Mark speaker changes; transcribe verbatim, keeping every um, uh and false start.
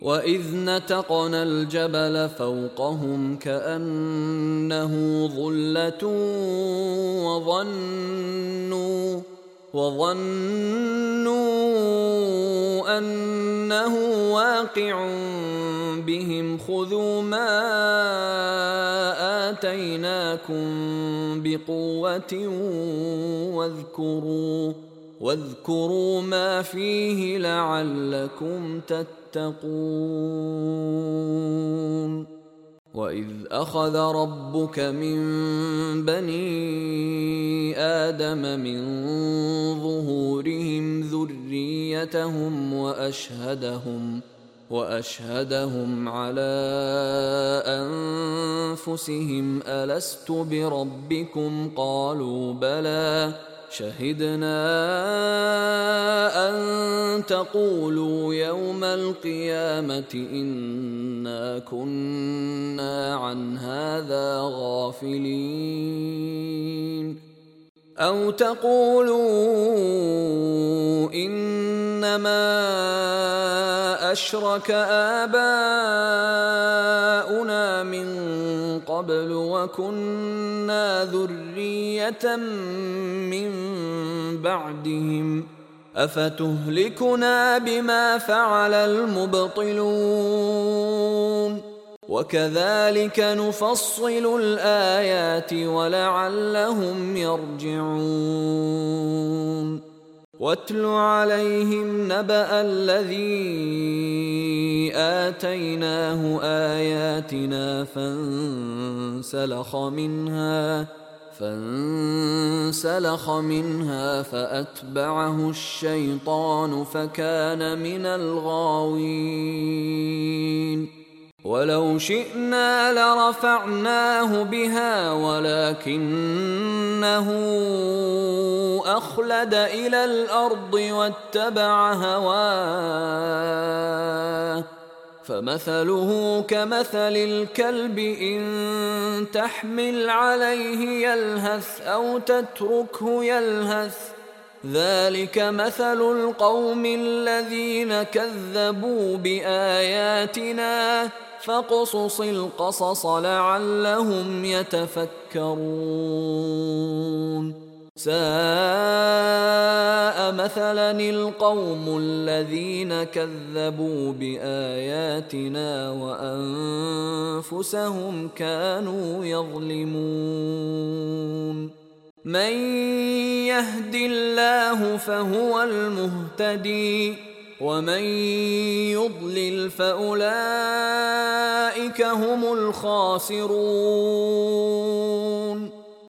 Speaker 1: وَإِذْ نَتَقْنَا الْجَبَلَ فَوْقَهُمْ كَأَنَّهُ ظُلَّةٌ وَظَنُّوا وَظَنُّوا أَنَّهُ واقع بهم خُذُوا مَا آتَيْنَاكُمْ بِقُوَّةٍ وَاذْكُرُوا واذكروا ما فيه لعلكم تتقون. وإذ أخذ ربك من بني آدم من ظهورهم ذريتهم وأشهدهم وأشهدهم على أنفسهم ألست بربكم قالوا بلى شهدنا أن تقولوا يوم القيامة إنا كنا عن هذا غافلين أو تقولوا إنما أشرك آباؤنا من قبل وكنا ذرية من بعدهم أفتهلكنا بما فعل المبطلون وكذلك نفصل الآيات ولعلهم يرجعون. واتل عليهم نبأ الذي آتيناه آياتنا فانسلخ منها فانسلخ منها فأتبعه الشيطان فكان من الغاوين. ولو شئنا لرفعناه بها ولكنه أخلد إلى الأرض واتبع هواه فمثله كمثل الكلب إن تحمل عليه يلهث أو تتركه يلهث ذلك مثل القوم الذين كذبوا بآياتنا فاقصص القصص لعلهم يتفكرون. ساء مثلا القوم الذين كذبوا بآياتنا وأنفسهم كانوا يظلمون. من يهد الله فهو المهتدي ومن يضلل فأولئك هم الخاسرون.